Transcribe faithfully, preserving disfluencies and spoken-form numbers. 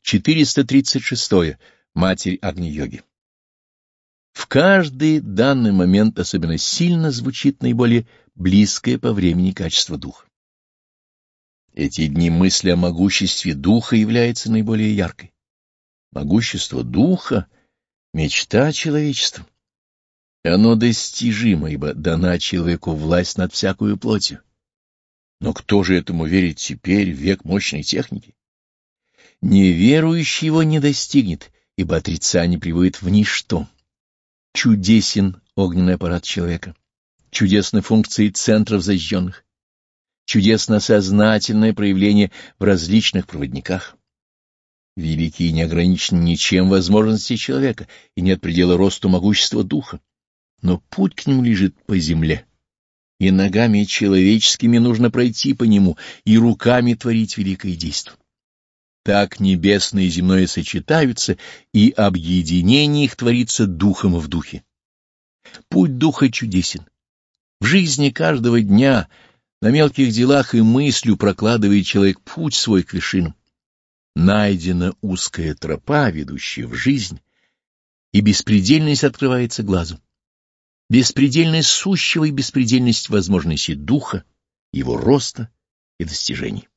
четыреста тридцать шесть. Матерь Агни-йоги. В каждый данный момент особенно сильно звучит наиболее близкое по времени качество духа. Эти дни мысли о могуществе духа является наиболее яркой. Могущество духа — мечта человечества. Оно достижимо, ибо дана человеку власть над всякую плотью. Но кто же этому верит теперь, в век мощной техники? Неверующий его не достигнет, ибо отрицание приводит в ничто. Чудесен огненный аппарат человека, чудесны функции центров зажженных, чудесно сознательное проявление в различных проводниках. Велики и не ограничены ничем возможности человека, и нет предела росту могущества духа. Но путь к нему лежит по земле, и ногами человеческими нужно пройти по нему, и руками творить великое действо. Так небесное и земное сочетаются, и объединение их творится духом в духе. Путь духа чудесен. В жизни каждого дня, на мелких делах и мыслью прокладывает человек путь свой к вершинам. Найдена узкая тропа, ведущая в жизнь, и беспредельность открывается глазу. Беспредельность сущего и беспредельность возможностей духа, его роста и достижений.